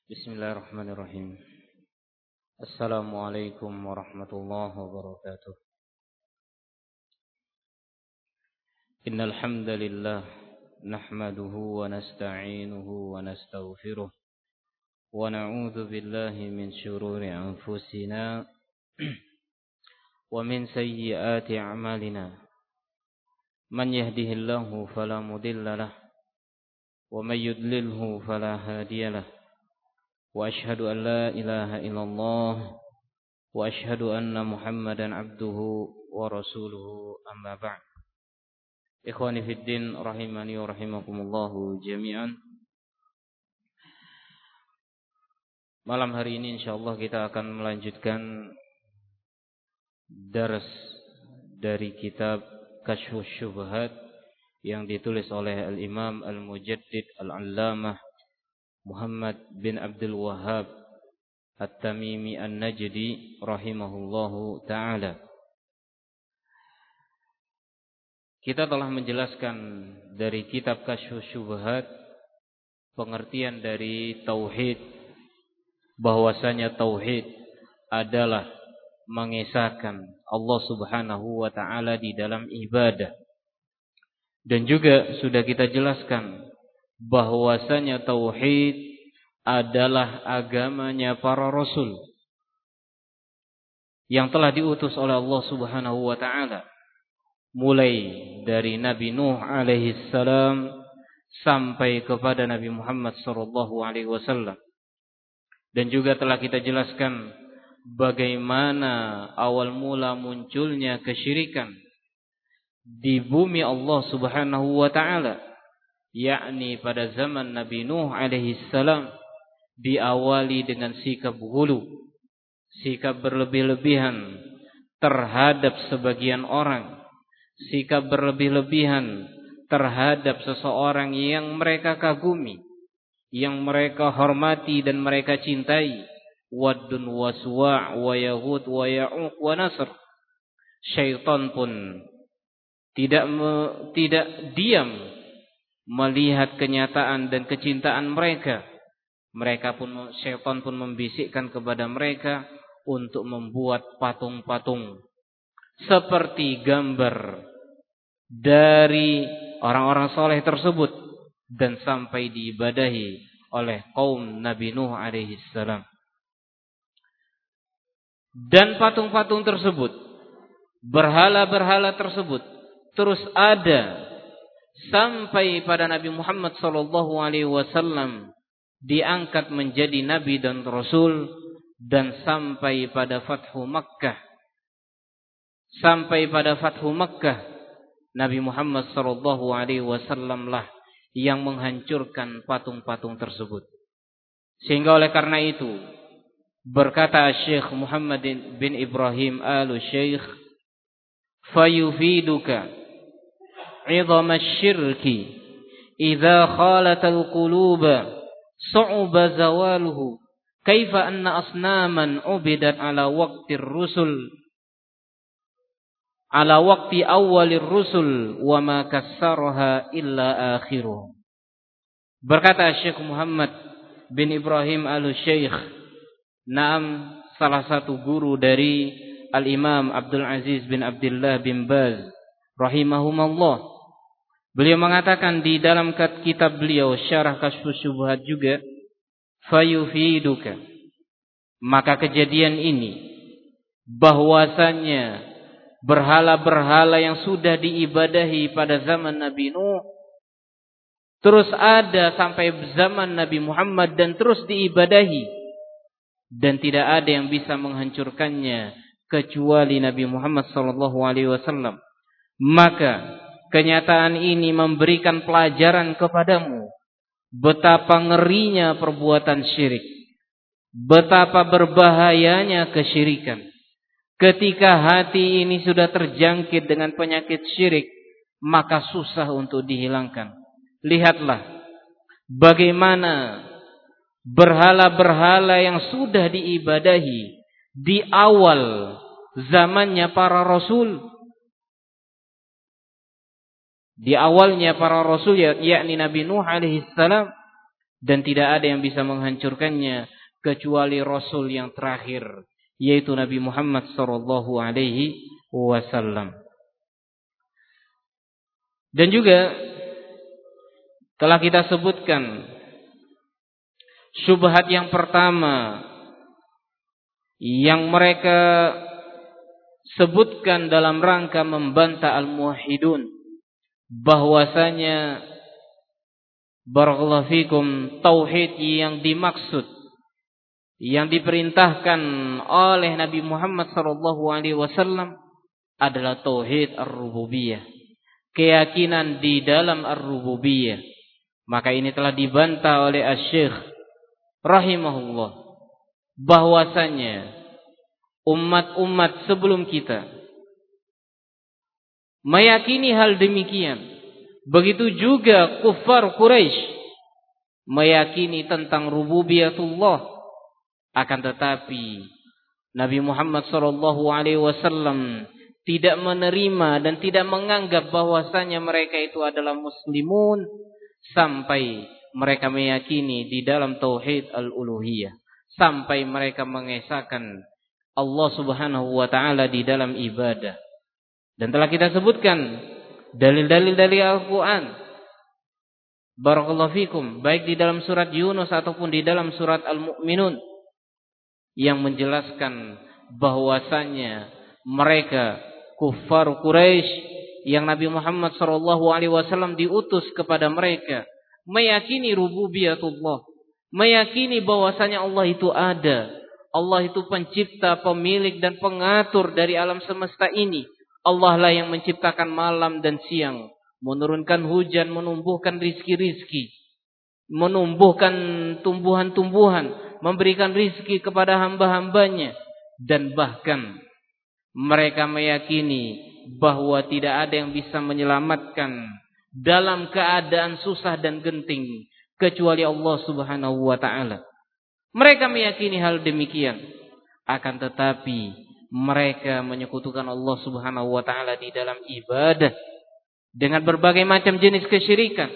Bismillahirrahmanirrahim. Assalamualaikum warahmatullahi wabarakatuh. Innal hamdalillah nahmaduhu wa nasta'inuhu wa nastaghfiruh wa na'udzu billahi min shururi anfusina wa min sayyiati a'malina. Man yahdihillahu fala mudilla lahu wa may yudlilhu fala hadiya lahu. وأشهد أن لا إله إلا الله وأشهد أن محمدا عبده ورسوله أما بعد. إخواني في الدين rahimani wa rahimakumullah jami'an. Malam hari ini insyaallah kita akan melanjutkan dars dari kitab Kasyfus Syubhat yang ditulis oleh Al-Imam Al-Mujaddid Al-Allamah Muhammad bin Abdul Wahhab At-Tamimi An-Najdi rahimahullahu ta'ala. Kita telah menjelaskan dari kitab Kasyfus Syubhat pengertian dari tauhid, bahwasanya tauhid adalah mengesahkan Allah Subhanahu wa ta'ala di dalam ibadah. Dan juga sudah kita jelaskan bahwasanya tauhid adalah agamanya para rasul yang telah diutus oleh Allah Subhanahu wa ta'ala, mulai dari Nabi Nuh alaihi salam sampai kepada Nabi Muhammad sallallahu alaihi wasallam. Dan juga telah kita jelaskan bagaimana awal mula munculnya kesyirikan di bumi Allah Subhanahu wa ta'ala, yakni pada zaman Nabi Nuh alaihi salam diawali dengan sikap ghulu, sikap berlebih-lebihan terhadap sebagian orang, sikap berlebih-lebihan terhadap seseorang yang mereka kagumi, yang mereka hormati dan mereka cintai. Waddun wa Suwa' wa Yaghut wa Ya'uq wa Nasr. Syaitan pun tidak diam melihat kenyataan dan kecintaan mereka. Syaitan pun membisikkan kepada mereka untuk membuat patung-patung seperti gambar dari orang-orang soleh tersebut, dan sampai diibadahi oleh kaum Nabi Nuh alaihi salam. Dan patung-patung tersebut, berhala-berhala tersebut terus ada sampai pada Nabi Muhammad sallallahu alaihi wasallam diangkat menjadi nabi dan rasul, dan sampai pada Fathu Makkah. Sampai pada Fathu Makkah, Nabi Muhammad sallallahu alaihi wasallam lah yang menghancurkan patung-patung tersebut. Sehingga oleh karena itu berkata Syekh Muhammad bin Ibrahim Al-Syekh, fayufiduka عظم الشرك إذا خالت القلوب صعب زواله كيف أن أصناما عبدت على وقت الرسل على وقت أول الرسل وما كسرها إلا آخره. Berkata Syekh Muhammad bin Ibrahim Al-Syekh, naam, salah satu guru dari Al-Imam Abdul Aziz bin Abdullah bin Baz rahimahumullah, beliau mengatakan di dalam kitab beliau Syarah Kasyfus Syubhat juga, fayufiduka, maka kejadian ini bahwasanya berhala-berhala yang sudah diibadahi pada zaman Nabi Nuh terus ada sampai zaman Nabi Muhammad dan terus diibadahi, dan tidak ada yang bisa menghancurkannya kecuali Nabi Muhammad sallallahu alaihi wasallam. Maka kenyataan ini memberikan pelajaran kepadamu betapa ngerinya perbuatan syirik, betapa berbahayanya kesyirikan. Ketika hati ini sudah terjangkit dengan penyakit syirik, maka susah untuk dihilangkan. Lihatlah bagaimana berhala-berhala yang sudah diibadahi di awal zamannya para rasul. Di awalnya para rasul, yakni Nabi Nuh alaihi salam, dan tidak ada yang bisa menghancurkannya kecuali Rasul yang terakhir, yaitu Nabi Muhammad sallallahu alaihi wasallam. Dan juga telah kita sebutkan syubhat yang pertama yang mereka sebutkan dalam rangka membantah al-muwahhidun, bahwasanya barakallahu fikum tauhid yang dimaksud, yang diperintahkan oleh Nabi Muhammad sallallahu alaihi wasallam adalah tauhid ar-rububiyah, keyakinan di dalam ar-rububiyah. Maka ini telah dibantah oleh Asy-Syaikh rahimahullah bahwasanya umat-umat sebelum kita meyakini hal demikian. Begitu juga kufar Quraisy meyakini tentang rububiyatullah. Akan tetapi Nabi Muhammad sallallahu alaihi wasallam tidak menerima dan tidak menganggap bahwasanya mereka itu adalah muslimun sampai mereka meyakini di dalam tauhid al-uluhiyah, sampai mereka mengesahkan Allah Subhanahu wa taala di dalam ibadah. Dan telah kita sebutkan dalil-dalil dari Al-Qur'an, barakallahu fikum, baik di dalam surat Yunus ataupun di dalam surat Al-Mu'minun, yang menjelaskan bahwasanya mereka kufar Quraisy yang Nabi Muhammad sallallahu alaihi wasallam diutus kepada mereka meyakini rububiyatullah, meyakini bahwasanya Allah itu ada. Allah itu pencipta, pemilik dan pengatur dari alam semesta ini. Allah lah yang menciptakan malam dan siang, menurunkan hujan, menumbuhkan rizki-rizki, menumbuhkan tumbuhan-tumbuhan, memberikan rizki kepada hamba-hambanya. Dan bahkan mereka meyakini bahwa tidak ada yang bisa menyelamatkan dalam keadaan susah dan genting kecuali Allah Subhanahu wa taala. Mereka meyakini hal demikian. Akan tetapi mereka menyekutukan Allah Subhanahu wa taala di dalam ibadah dengan berbagai macam jenis kesyirikan.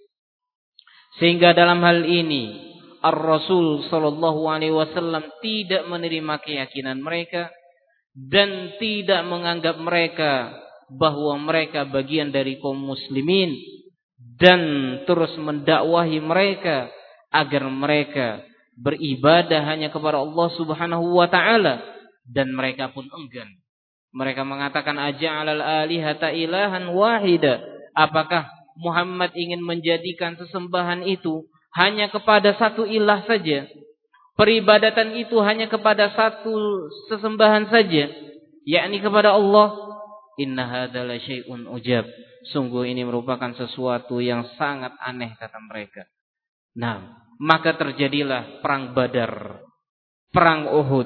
Sehingga dalam hal ini Ar-Rasul sallallahu alaihi wasallam tidak menerima keyakinan mereka dan tidak menganggap mereka bahwa mereka bagian dari kaum muslimin, dan terus mendakwahi mereka agar mereka beribadah hanya kepada Allah Subhanahu wa taala, dan mereka pun enggan. Mereka mengatakan aja'alal alihata ilahan wahida. Apakah Muhammad ingin menjadikan sesembahan itu hanya kepada satu ilah saja? Peribadatan itu hanya kepada satu sesembahan saja, yakni kepada Allah? Inna hadza la syai'un ujab. Sungguh ini merupakan sesuatu yang sangat aneh, kata mereka. Nah, maka terjadilah perang Badar, perang Uhud,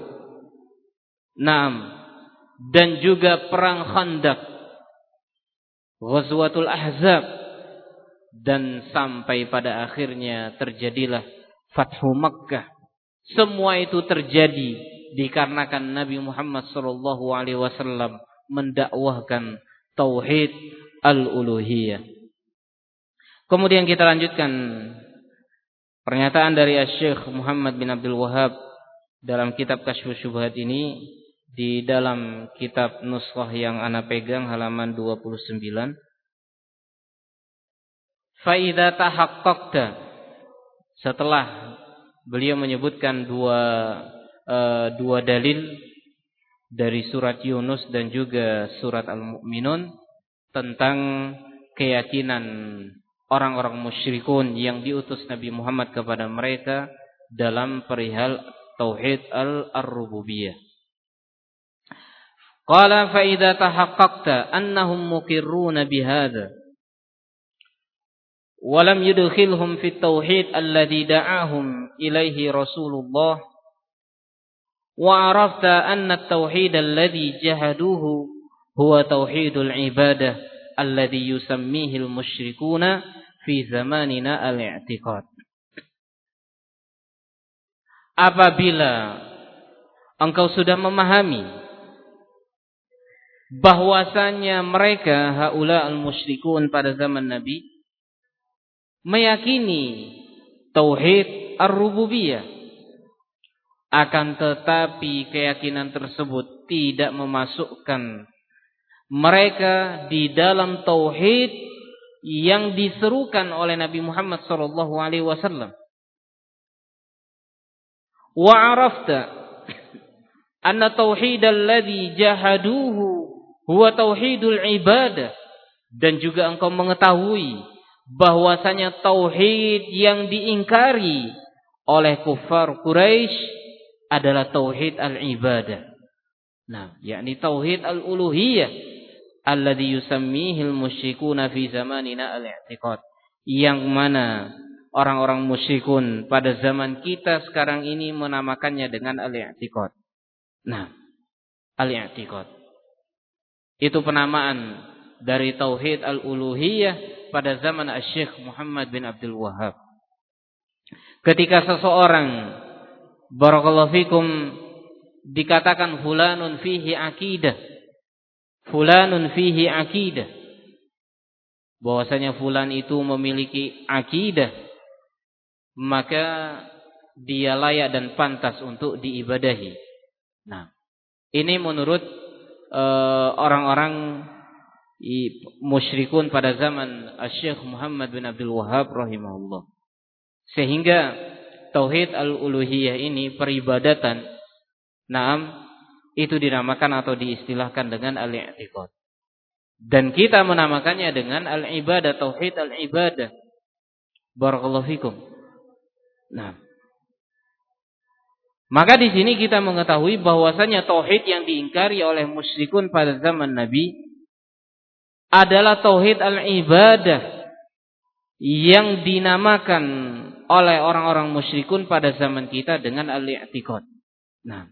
dan juga perang Khandaq, Ghazwatul Ahzab, dan sampai pada akhirnya terjadilah Fathu Makkah. Semua itu terjadi dikarenakan Nabi Muhammad sallallahu alaihi wasallam mendakwahkan tauhid al-uluhiyah. Kemudian kita lanjutkan pernyataan dari Asy-Syaikh Muhammad bin Abdul Wahhab dalam kitab Kasyfus Syubhat ini, di dalam kitab nuskhah yang ana pegang halaman 29. Fa idza tahaqqaqta, setelah beliau menyebutkan dua dalil dari surat Yunus dan juga surat Al-Mu'minun tentang keyakinan orang-orang musyrikun yang diutus Nabi Muhammad kepada mereka dalam perihal tauhid ar-rububiyah. Qala fa idza tahaqqaqta annahum muqirruna bihadza wa lam yudkhilhum fit tauhid alladhi da'ahum ilaihi Rasulullah wa arafta anna at-tauhid alladhi jahaduhu huwa tauhidul ibadah alladhi yusammihi al-musyrikuna fi zamanina al-i'tiqad. Apabila engkau sudah memahami bahwasanya mereka haula al-musyrikun pada zaman Nabi meyakini tauhid ar-rububiyah. Akan tetapi keyakinan tersebut tidak memasukkan mereka di dalam tauhid yang diserukan oleh Nabi Muhammad sallallahu alaihi wasallam. Wa arafta anna tauhid alladhi jahaduhu huwa tauhidul ibadah, dan juga engkau mengetahui bahwasanya tauhid yang diingkari oleh kufar Quraisy adalah tauhid al-ibadah. Nah, yakni tauhid al-uluhiyah alladhi yusammihil musyrikuna fi zamanina al-i'tiqad, yang mana orang-orang musyrikun pada zaman kita sekarang ini menamakannya dengan al-i'tiqad. Nah, al-i'tiqad itu penamaan dari tauhid al-uluhiyah pada zaman Asy-Syaikh Muhammad bin Abdul Wahhab. Ketika seseorang, barakallahu fikum, dikatakan fulanun fihi aqidah, fulanun fihi aqidah, bahwasanya fulan itu memiliki akidah, maka dia layak dan pantas untuk diibadahi. Nah, ini menurut orang-orang musyrikun pada zaman Asy-Syaikh Muhammad bin Abdul Wahhab rahimahullah. Sehingga tauhid al-uluhiyah ini, peribadatan, naam, itu dinamakan atau diistilahkan dengan al-i'tiqad. Dan kita menamakannya dengan al-ibadah, tauhid al-ibadah. Barakallahu fikum. Nah, maka di sini kita mengetahui bahwasanya tauhid yang diingkari oleh musyrikun pada zaman Nabi adalah tauhid al-ibadah yang dinamakan oleh orang-orang musyrikun pada zaman kita dengan al-i'tiqad. Nah,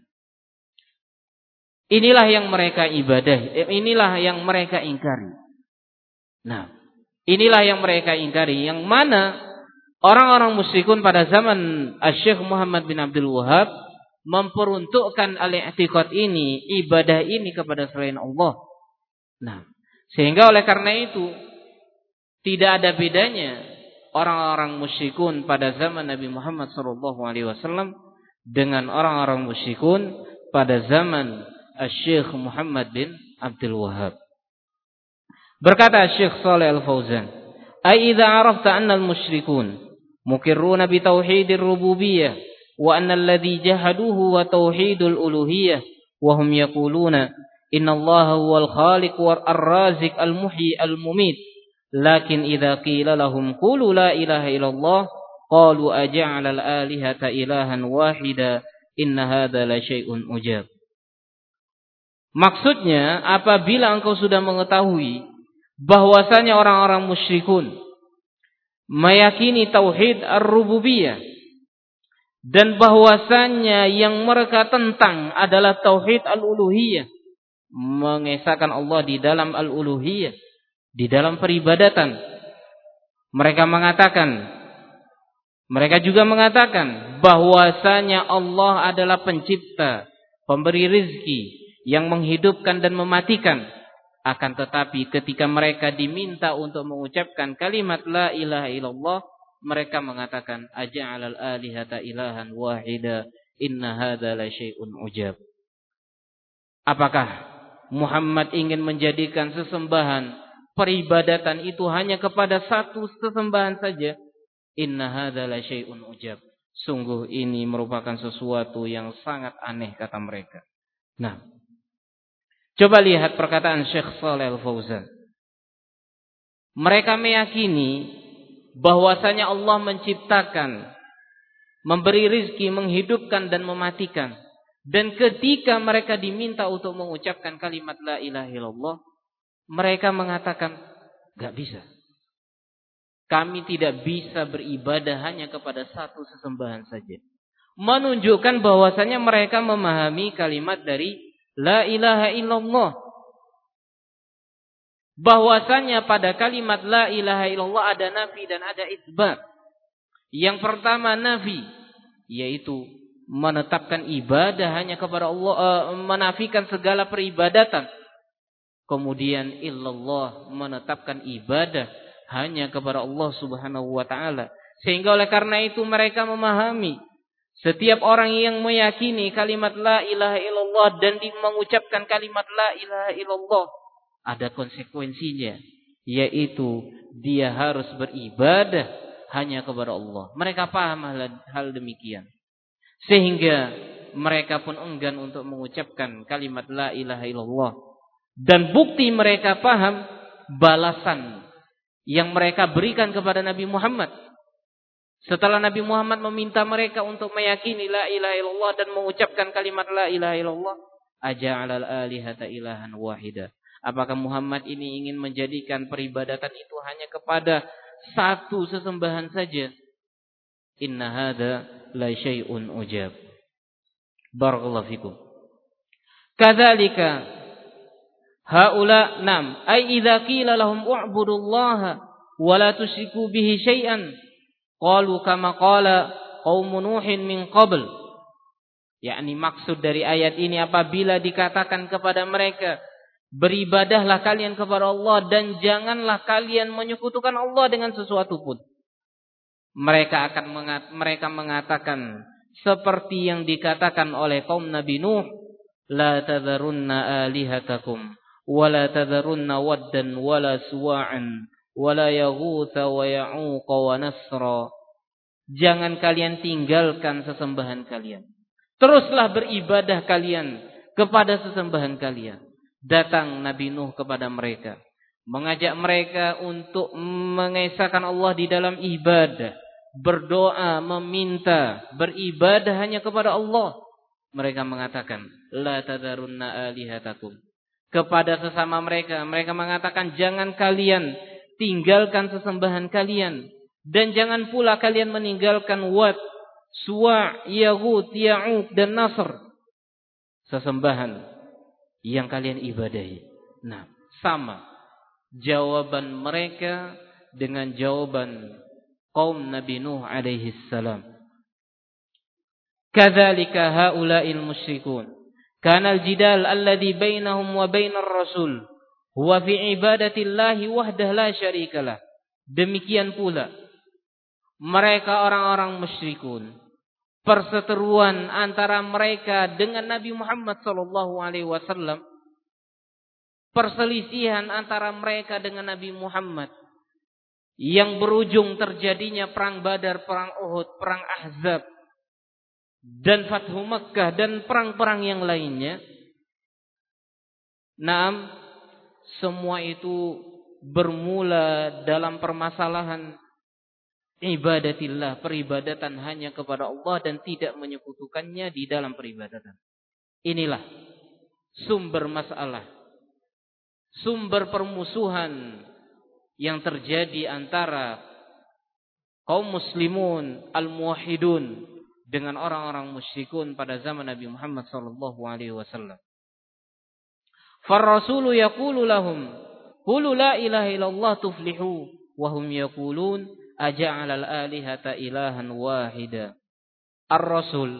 inilah yang mereka ibadah, inilah yang mereka ingkari. Nah, inilah yang mereka ingkari, yang mana orang-orang musyrikun pada zaman Asy-Syaikh Muhammad bin Abdul Wahhab memperuntukkan al-i'tiqad ini, ibadah ini kepada selain Allah. Nah, sehingga oleh karena itu tidak ada bedanya orang-orang musyrikun pada zaman Nabi Muhammad SAW dengan orang-orang musyrikun pada zaman Asy-Syaikh Muhammad bin Abdul Wahhab. Berkata Syekh Shalih Al-Fauzan, "Ai idza arafta anna al-musyrikun muqirruna bi tauhidir rububiyyah wa anna alladhi jahaduhu wa tauhidul uluhiyyah wa hum yaquluna inna Allaha huwal khaliq wal raziq al-muhyi al-mumit. Lakin idza qila lahum qulu la ilaha illallah qalu aja'ala al-alihata ilahan wahida inna hadza la syai'un ujab." Maksudnya, apabila engkau sudah mengetahui bahwasanya orang-orang musyrikun meyakini tauhid ar-rububiyah dan bahwasanya yang mereka tentang adalah tauhid al-uluhiyah, mengesahkan Allah di dalam al-uluhiyah, di dalam peribadatan. Mereka juga mengatakan bahwasanya Allah adalah pencipta, pemberi rizki, yang menghidupkan dan mematikan. Akan tetapi ketika mereka diminta untuk mengucapkan kalimat la ilaha illallah, mereka mengatakan aja'alal alihata ilahan wahida inna hadza la syai'un ujab. Apakah Muhammad ingin menjadikan sesembahan, peribadatan itu hanya kepada satu sesembahan saja? Inna hadza la syai'un ujab. Sungguh ini merupakan sesuatu yang sangat aneh, kata mereka. Nah, coba lihat perkataan Syekh Shalih Al-Fauzan. Mereka meyakini bahwasanya Allah menciptakan, memberi rizki, menghidupkan dan mematikan. Dan ketika mereka diminta untuk mengucapkan kalimat la ilaha illallah, mereka mengatakan, gak bisa. Kami tidak bisa beribadah hanya kepada satu sesembahan saja. Menunjukkan bahwasanya mereka memahami kalimat dari la ilaha illallah. Bahwasanya pada kalimat la ilaha illallah ada nafi dan ada itsbat. Yang pertama nafi, yaitu menetapkan ibadah hanya kepada Allah, menafikan segala peribadatan. Kemudian illallah, menetapkan ibadah hanya kepada Allah Subhanahu wa taala. Sehingga oleh karena itu mereka memahami setiap orang yang meyakini kalimat la ilaha illallah dan mengucapkan kalimat la ilaha illallah ada konsekuensinya, yaitu dia harus beribadah hanya kepada Allah. Mereka paham hal demikian. Sehingga mereka pun enggan untuk mengucapkan kalimat la ilaha illallah. Dan bukti mereka paham balasan yang mereka berikan kepada Nabi Muhammad. Setelah Nabi Muhammad meminta mereka untuk meyakini la ilaha illallah dan mengucapkan kalimat la ilaha illallah, aja'alal alihata ilahan wahida. Apakah Muhammad ini ingin menjadikan peribadatan itu hanya kepada satu sesembahan saja? Inna hadza la syai'un ujab. Barakallahu fikum. Kadzalika haula nam ay idza qila lahum u'budullaha wa la tusyriku bihi syai'an qalu kama qala qaum nuhin min qabl. Yakni maksud dari ayat ini apabila dikatakan kepada mereka beribadahlah kalian kepada Allah dan janganlah kalian menyekutukan Allah dengan sesuatu pun. Mereka mengatakan seperti yang dikatakan oleh kaum Nabi Nuh, la tadharunna alihatakum wa la tadharunna waddan wa la suwa'an wa la yaghutha wa ya'uqa wa nasra. Jangan kalian tinggalkan sesembahan kalian. Teruslah beribadah kalian kepada sesembahan kalian. Datang Nabi Nuh kepada mereka, mengajak mereka untuk mengesahkan Allah di dalam ibadah, berdoa, meminta, beribadah hanya kepada Allah. Mereka mengatakan, la tadharunna alihatakum. Kepada sesama mereka mengatakan, jangan kalian tinggalkan sesembahan kalian. Dan jangan pula kalian meninggalkan Wad, Suwa', Yaghut, Ya'uq, dan Nasr. Sesembahan yang kalian ibadahi. Nah, sama jawaban mereka dengan jawaban kaum Nabi Nuh alaihi salam. Kadzalika haula'il musyrikun. Kana al-jidal alladhi bainahum wa bainar rasul huwa fi ibadatillahi wahdahu la syarikalah. Demikian pula mereka orang-orang musyrikun, perseteruan antara mereka dengan Nabi Muhammad sallallahu alaihi wasallam, perselisihan antara mereka dengan Nabi Muhammad yang berujung terjadinya perang Badar, perang Uhud, perang Ahzab dan Fathu Makkah dan perang-perang yang lainnya. Naam, semua itu bermula dalam permasalahan ibadatillah, peribadatan hanya kepada Allah dan tidak menyekutukannya di dalam peribadatan. Inilah sumber masalah, sumber permusuhan yang terjadi antara kaum muslimun al-muwahhidun dengan orang-orang musyrikun pada zaman Nabi Muhammad sallallahu alaihi wasallam. Far-rasulu yaqulu lahum qulu la ilaha illallah tuflihu wa hum yaqulun aja'alal alihata ilahan wahida. Ar-rasul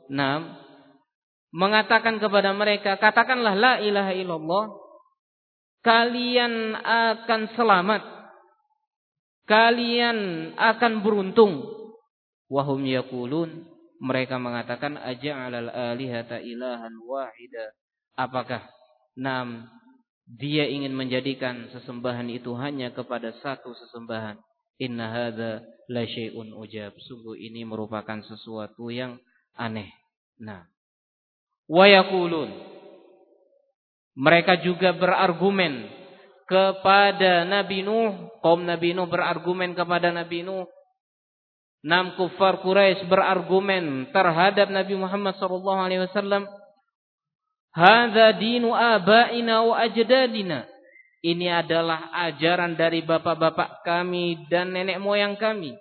mengatakan kepada mereka, katakanlah la ilaha illallah, kalian akan selamat, kalian akan beruntung. Wahum yaqulun, mereka mengatakan aja'alal alihata ilahan wahida. Apakah dia ingin menjadikan sesembahan itu hanya kepada satu sesembahan? Inna hadza la syai'un ujab. Sungguh ini merupakan sesuatu yang aneh. Wa yaqulun, mereka juga berargumen kepada Nabi Nuh, kaum Nabi Nuh berargumen kepada Nabi Nuh. Kuffar Quraisy berargumen terhadap Nabi Muhammad sallallahu alaihi wasallam, hadza dinu abaina wa ajdadina. Ini adalah ajaran dari bapak-bapak kami dan nenek moyang kami.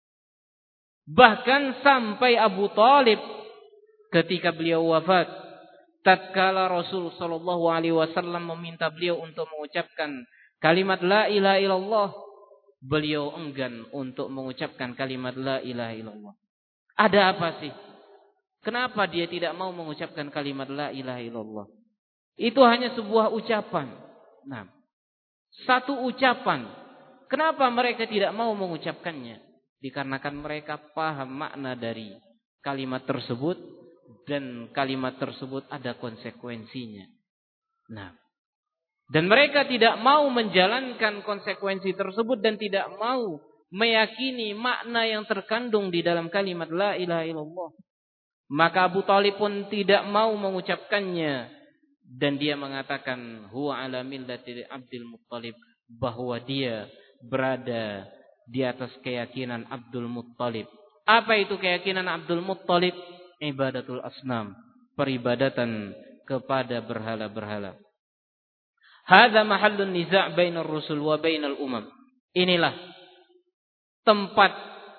Bahkan sampai Abu Thalib ketika beliau wafat, tatkala Rasul sallallahu alaihi wasallam meminta beliau untuk mengucapkan kalimat la ilaha illallah, beliau enggan untuk mengucapkan kalimat la ilaha illallah. Ada apa sih? Kenapa dia tidak mau mengucapkan kalimat la ilaha illallah? Itu hanya sebuah ucapan. Satu ucapan. Kenapa mereka tidak mau mengucapkannya? Dikarenakan mereka paham makna dari kalimat tersebut dan kalimat tersebut ada konsekuensinya. Nah, dan mereka tidak mau menjalankan konsekuensi tersebut dan tidak mau meyakini makna yang terkandung di dalam kalimat la ilaha illallah. Maka Abu Thalib pun tidak mau mengucapkannya dan dia mengatakan huwa ala millati Abdul Muttalib, bahwa dia berada di atas keyakinan Abdul Muttalib. Apa itu keyakinan Abdul Muttalib? Ibadatul asnam, peribadatan kepada berhala-berhala. Hadza mahallun niza' bainar rusul wa bainal umam. Inilah tempat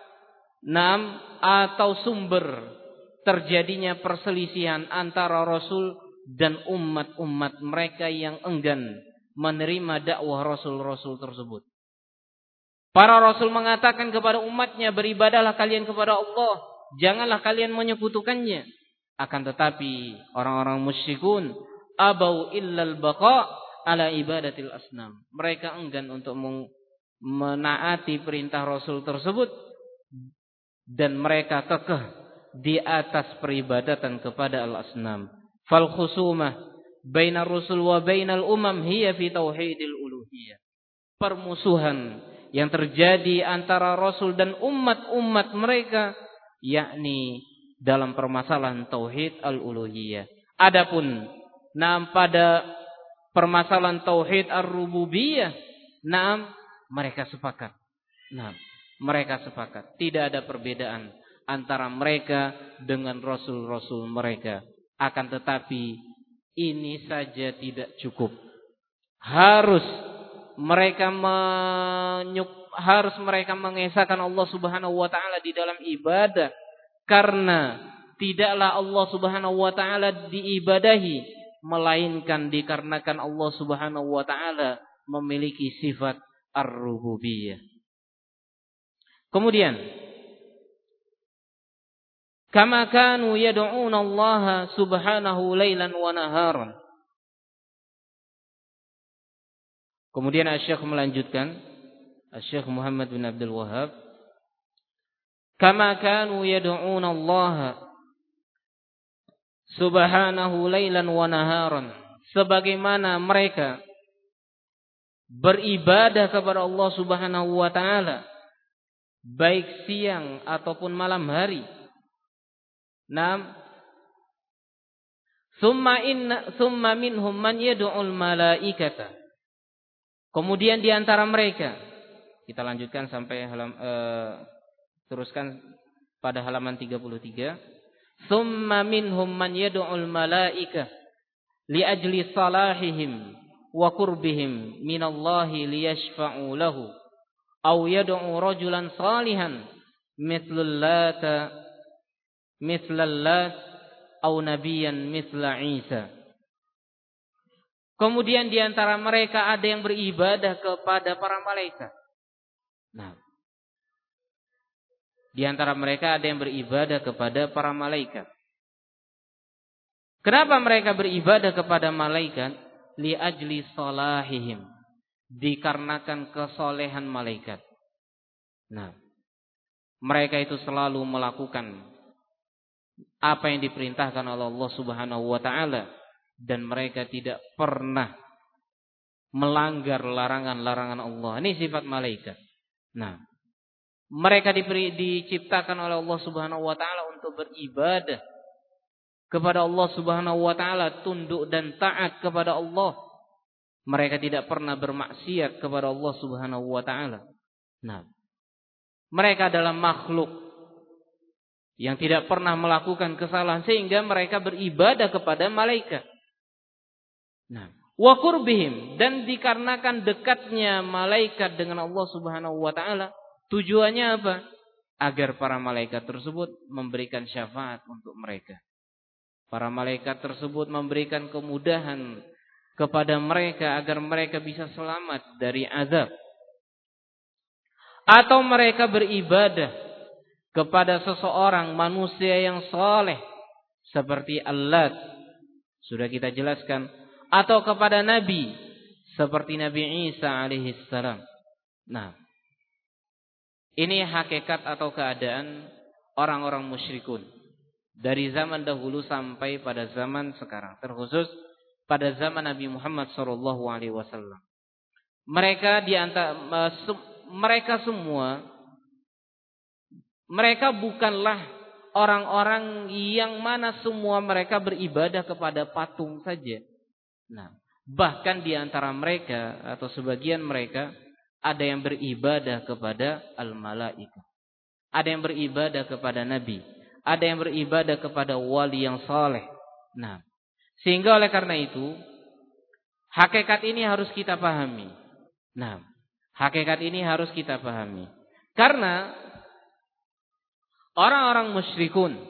atau sumber terjadinya perselisihan antara Rasul dan umat-umat mereka yang enggan menerima dakwah Rasul-Rasul tersebut. Para Rasul mengatakan kepada umatnya, beribadahlah kalian kepada Allah, janganlah kalian menyekutukannya. Akan tetapi orang-orang musyrikun abau illal baqa ala ibadatil asnam. Mereka enggan untuk menaati perintah Rasul tersebut dan mereka kekeh di atas peribadatan kepada al-asnam. Fal khusumah bainar rusul wa bainal umam hiya fi tauhidil uluhiyah. Permusuhan yang terjadi antara Rasul dan umat-umat mereka yakni dalam permasalahan tauhid al-uluhiyah. Adapun pada permasalahan tauhid ar-rububiyah, mereka sepakat. Mereka sepakat. Tidak ada perbedaan antara mereka dengan rasul-rasul mereka. Akan tetapi ini saja tidak cukup. Harus mereka mengesahkan Allah Subhanahu wa taala di dalam ibadah, karena tidaklah Allah Subhanahu wa taala diibadahi melainkan dikarenakan Allah Subhanahu wa taala memiliki sifat ar-rububiyah. Kemudian kama kanu yad'una Allah subhanahu lailan wa naharan. Kemudian Asy-Syaikh melanjutkan, Asy-Syaikh Muhammad bin Abdul Wahhab, kama kanu yad'una Allah subhanahu lailan wa naharan, sebagaimana mereka beribadah kepada Allah Subhanahu wa taala baik siang ataupun malam hari. Summa minhum man yad'ul malaikata. Kemudian di antara mereka, kita lanjutkan sampai teruskan pada halaman 33. Summa minhum man yad'ul malaika li ajli salahihim wa qurbihim minallahi liyashfa'u lahu aw yad'u rajulan salihan mithlal Lat aw nabiyyan mithla Isa. Kemudian di antara mereka ada yang beribadah kepada para malaikat. Di antara mereka ada yang beribadah kepada para malaikat. Kenapa mereka beribadah kepada malaikat? Li ajli salahihim. Dikarenakan kesolehan malaikat. Mereka itu selalu melakukan apa yang diperintahkan oleh Allah Subhanahu wa taala dan mereka tidak pernah melanggar larangan-larangan Allah. Ini sifat malaikat. Mereka diciptakan oleh Allah Subhanahu wa taala untuk beribadah kepada Allah Subhanahu wa taala, tunduk dan taat kepada Allah. Mereka tidak pernah bermaksiat kepada Allah Subhanahu wa taala. Mereka adalah makhluk yang tidak pernah melakukan kesalahan sehingga mereka beribadah kepada malaikat. Wa qurbihim, dan dikarenakan dekatnya malaikat dengan Allah Subhanahu wa taala, tujuannya apa? Agar para malaikat tersebut memberikan syafaat untuk mereka. Para malaikat tersebut memberikan kemudahan kepada mereka agar mereka bisa selamat dari azab. Atau mereka beribadah kepada seseorang manusia yang saleh seperti Al-Lat, sudah kita jelaskan, atau kepada nabi seperti Nabi Isa alaihi salam. Ini hakikat atau keadaan orang-orang musyrikun dari zaman dahulu sampai pada zaman sekarang, terkhusus pada zaman Nabi Muhammad SAW. Mereka semua, mereka bukanlah orang-orang yang mana semua mereka beribadah kepada patung saja. Nah, bahkan di antara mereka atau sebagian mereka ada yang beribadah kepada al-malaikah, ada yang beribadah kepada nabi, ada yang beribadah kepada wali yang saleh. Nah, sehingga oleh karena itu hakikat ini harus kita pahami. Nah, hakikat ini harus kita pahami. Karena orang-orang musyrikun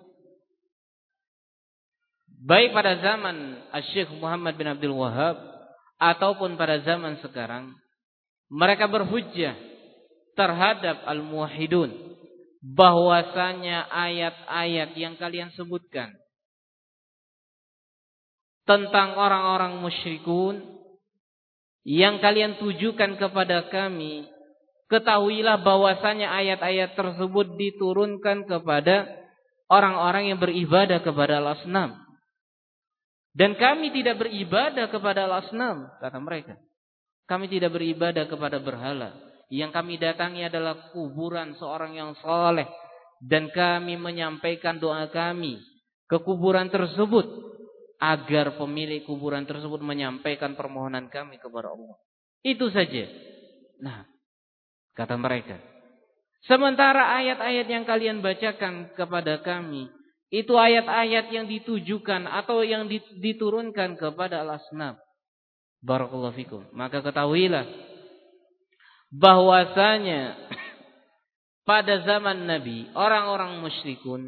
baik pada zaman Syekh Muhammad bin Abdul Wahhab ataupun pada zaman sekarang, mereka berhujjah terhadap al-muwahhidun bahwasanya ayat-ayat yang kalian sebutkan tentang orang-orang musyrikun yang kalian tujukan kepada kami, ketahuilah bahwasanya ayat-ayat tersebut diturunkan kepada orang-orang yang beribadah kepada al-asnam. Dan kami tidak beribadah kepada al-asnam, kata mereka. Kami tidak beribadah kepada berhala. Yang kami datangi adalah kuburan seorang yang saleh, dan kami menyampaikan doa kami ke kuburan tersebut agar pemilik kuburan tersebut menyampaikan permohonan kami kepada Allah. Itu saja. Nah, kata mereka, sementara ayat-ayat yang kalian bacakan kepada kami itu ayat-ayat yang ditujukan atau yang diturunkan kepada al-asnam. Barakallahu fikum. Maka ketahuilah bahwasanya pada zaman Nabi orang-orang musyrikun,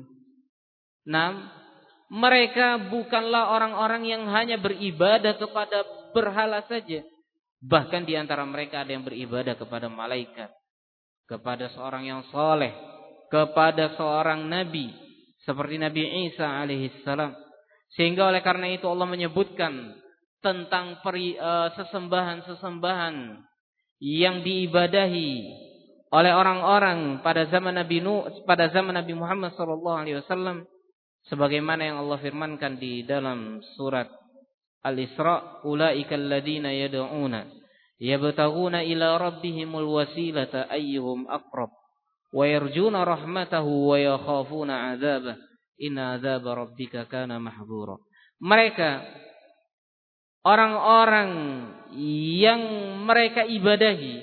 mereka bukanlah orang-orang yang hanya beribadah kepada berhala saja. Bahkan di antara mereka ada yang beribadah kepada malaikat, kepada seorang yang saleh, kepada seorang nabi seperti Nabi Isa alaihissalam. Sehingga oleh karena itu Allah menyebutkan tentang sesembahan-sesembahan yang diibadahi oleh orang-orang pada zaman Nabi Muhammad SAW, sebagaimana yang Allah firmankan di dalam surat Al-Isra, ulaikal ladzina yad'una yabtaguna ila rabbihimul wasilata ayyuhum aqrab wa yarjuna rahmatahu wa yakhafuna 'adzabah inna 'adzaba rabbika kana mahdhura. Mereka orang-orang yang mereka ibadahi,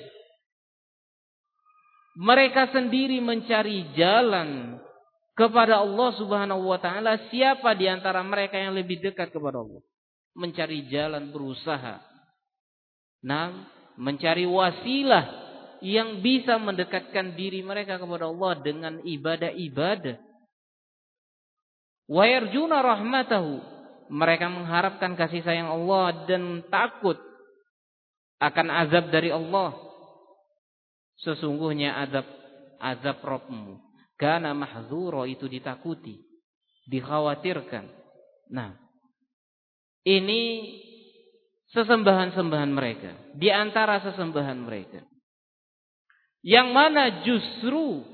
mereka sendiri mencari jalan kepada Allah Subhanahu wa taala. Siapa di antara mereka yang lebih dekat kepada Allah? Mencari jalan, berusaha mencari wasilah yang bisa mendekatkan diri mereka kepada Allah dengan ibadah-ibadah. Wa yarjuna rahmatahu, mereka mengharapkan kasih sayang Allah dan takut akan azab dari Allah. Sesungguhnya azab Rabbmu kana mahdzura, itu ditakuti, dikhawatirkan. Nah, ini sesembahan-sembahan mereka, di antara sesembahan mereka, yang mana justru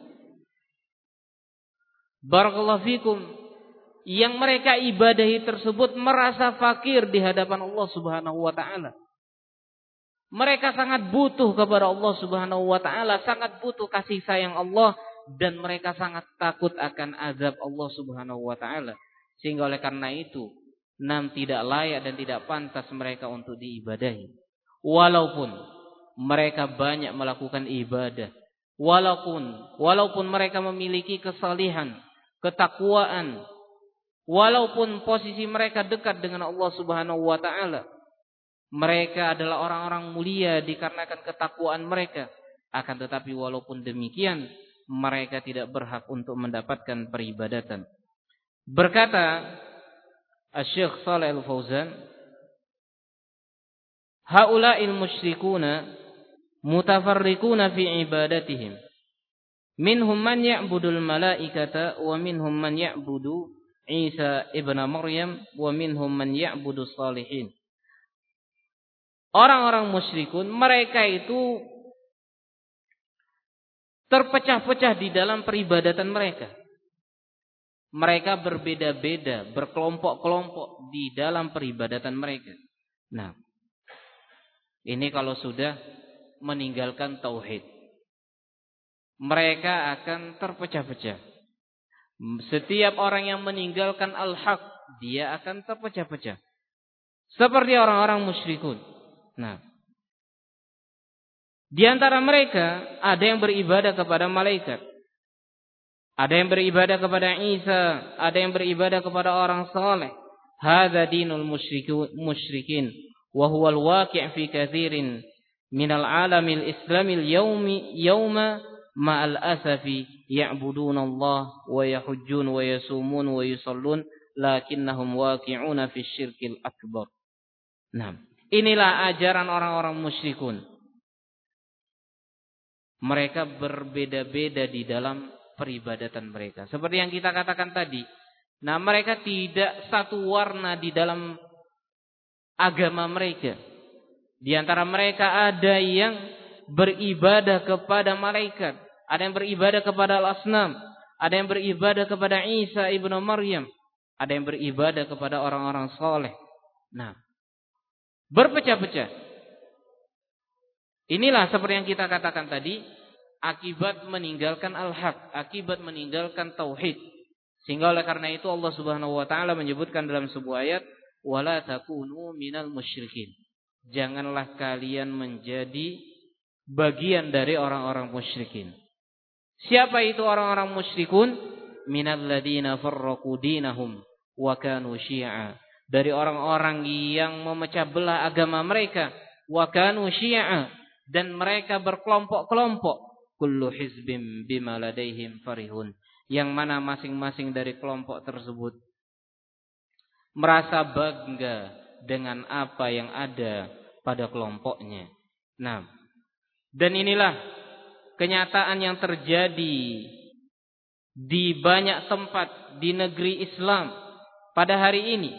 barakallahu fikum, yang mereka ibadahi tersebut merasa fakir di hadapan Allah Subhanahu wa taala. Mereka sangat butuh kepada Allah Subhanahu wa taala, sangat butuh kasih sayang Allah, dan mereka sangat takut akan azab Allah Subhanahu wa taala. Sehingga oleh karena itu tidak layak dan tidak pantas mereka untuk diibadahi. Walaupun mereka banyak melakukan ibadah, walaupun mereka memiliki kesalihan, ketakwaan, walaupun posisi mereka dekat dengan Allah Subhanahu wa taala, mereka adalah orang-orang mulia dikarenakan ketakwaan mereka. Akan tetapi walaupun demikian, mereka tidak berhak untuk mendapatkan peribadatan. Berkata Asy-Syaikh Shalih Al-Fauzan, haula'il musyrikuna mutafarriquna fi ibadatihim. Minhum man ya'budul malaikata wa minhum man ya'budu Isa ibn Maryam wa minhum man ya'budu salihin. Orang-orang musyrikun mereka itu terpecah-pecah di dalam peribadatan mereka. Mereka berbeda-beda, berkelompok-kelompok di dalam peribadatan mereka. Nah, ini kalau sudah meninggalkan tauhid, mereka akan terpecah-pecah. Setiap orang yang meninggalkan al-haq, dia akan terpecah-pecah. Seperti orang-orang musyrikun. Nah, di antara mereka ada yang beribadah kepada malaikat, ada yang beribadah kepada Isa, ada yang beribadah kepada orang saleh. Hadza dinul musyrikin wa huwa al-waqi' fi katsirin minal alamil islamil yawma ma'al asafi ya'buduna Allah wa yahujjun wa yasumun wa yusallun lakinnahum waqi'una fi syirkil akbar. Nah, inilah ajaran orang-orang musyrikun. Mereka berbeda-beda di dalam peribadatan mereka. Seperti yang kita katakan tadi. Nah, mereka tidak satu warna di dalam agama mereka. Di antara mereka ada yang beribadah kepada malaikat, ada yang beribadah kepada al-asnam, ada yang beribadah kepada Isa ibnu Maryam, ada yang beribadah kepada orang-orang saleh. Nah, berpecah-pecah. Inilah seperti yang kita katakan tadi, akibat meninggalkan al-haq, akibat meninggalkan tauhid. Sehingga oleh karena itu Allah Subhanahu wa taala menyebutkan dalam sebuah ayat, wala takunu minal musyrikin. Janganlah kalian menjadi bagian dari orang-orang musyrikin. Siapa itu orang-orang musyrikun? Minal ladina farraqu dinahum wa kanu syi'a. Dari orang-orang yang memecah belah agama mereka, wa kanu syi'a, dan mereka berkelompok-kelompok. Kullu hizbim bima ladaihim farihun. Yang mana masing-masing dari kelompok tersebut merasa bangga dengan apa yang ada pada kelompoknya. Nah, dan inilah kenyataan yang terjadi di banyak tempat di negeri Islam pada hari ini.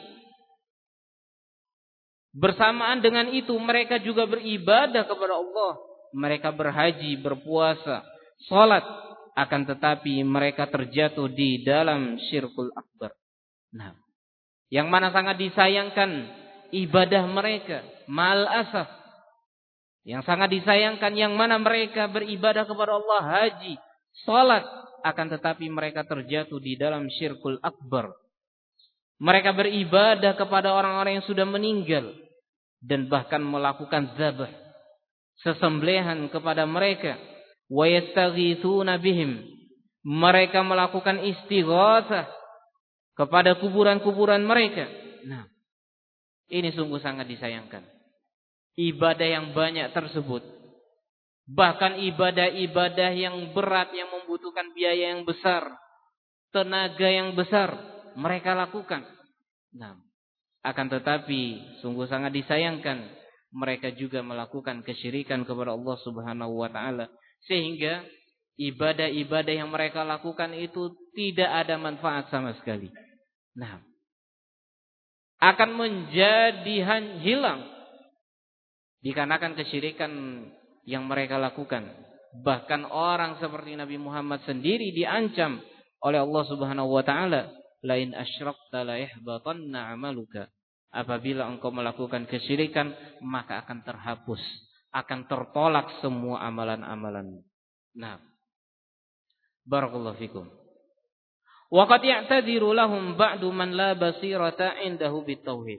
Bersamaan dengan itu mereka juga beribadah kepada Allah. Mereka berhaji, berpuasa, salat, akan tetapi mereka terjatuh di dalam syirkul akbar. Nah, yang mana sangat disayangkan ibadah mereka, mal asaf. Yang sangat disayangkan yang mana mereka beribadah kepada Allah, haji, salat, akan tetapi mereka terjatuh di dalam syirkul akbar. Mereka beribadah kepada orang-orang yang sudah meninggal dan bahkan melakukan zabah, sesembelihan kepada mereka. Wa yastaghitsuna bihim. Mereka melakukan istighatsah kepada kuburan-kuburan mereka. Nah, ini sungguh sangat disayangkan. Ibadah yang banyak tersebut, bahkan ibadah-ibadah yang berat yang membutuhkan biaya yang besar, tenaga yang besar, mereka lakukan. Nah, akan tetapi sungguh sangat disayangkan mereka juga melakukan kesyirikan kepada Allah Subhanahu wa taala. Sehingga ibadah-ibadah yang mereka lakukan itu tidak ada manfaat sama sekali. Nah, akan menjadi hilang dikarenakan kesyirikan yang mereka lakukan. Bahkan orang seperti Nabi Muhammad sendiri diancam oleh Allah Subhanahu wa taala, lain asyrakta la yahbatanna 'amaluka. Apabila engkau melakukan kesyirikan, maka akan terhapus, akan tertolak semua amalan-amalanmu. Nah, barakallahu fikum. Wa qad ya'tadiru lahum ba'du man la basirata 'indahu bitauhid.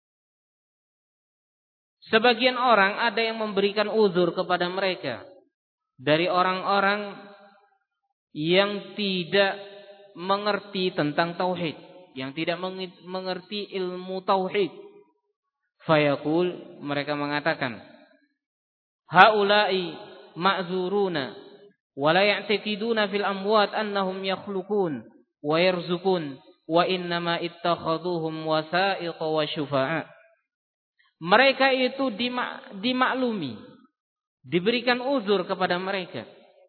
Sebagian orang ada yang memberikan uzur kepada mereka dari orang-orang yang tidak mengerti tentang tauhid, yang tidak mengerti ilmu tauhid. Fayaqul, mereka mengatakan, haula'i ma'zuruna wa la ya'taqiduna fil amwat annahum yakhluqun wa yarzuqun wa innama ittakhaduhum wasa'iq wa syufa'a. Mereka itu dimaklumi, diberikan uzur kepada mereka.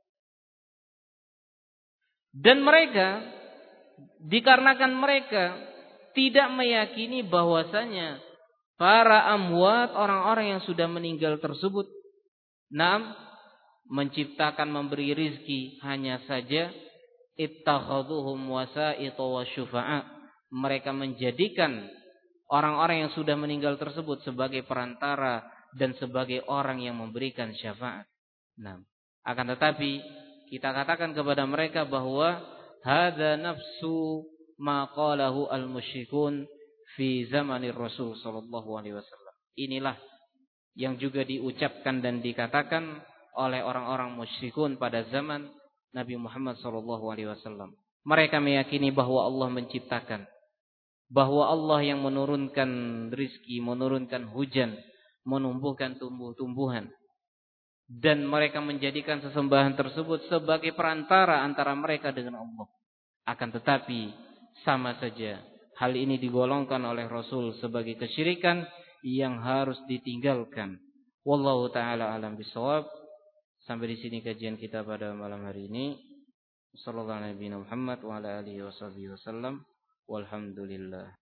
Dan mereka, dikarenakan mereka tidak meyakini bahwasanya para amwat, orang-orang yang sudah meninggal tersebut, menciptakan, memberi rizki, hanya saja ittakhaduhum wasa'ita wa syufa'a. Mereka menjadikan orang-orang yang sudah meninggal tersebut sebagai perantara dan sebagai orang yang memberikan syafaat. Nah, akan tetapi kita katakan kepada mereka bahwa hadza nafsu ma qalahu al-musyrikun fi zamanir Rasul sallallahu alaihi wasallam. Inilah yang juga diucapkan dan dikatakan oleh orang-orang musyrikun pada zaman Nabi Muhammad sallallahu alaihi wasallam. Mereka meyakini bahwa Allah menciptakan, bahwa Allah yang menurunkan rizki, menurunkan hujan, menumbuhkan tumbuh-tumbuhan. Dan mereka menjadikan sesembahan tersebut sebagai perantara antara mereka dengan Allah. Akan tetapi sama saja hal ini digolongkan oleh Rasul sebagai kesyirikan yang harus ditinggalkan. Wallahu taala alam bisawab. Sampai di sini kajian kita pada malam hari ini. Sallallahu alaihi Muhammad wa ala alihi wasallam. Walhamdulillah.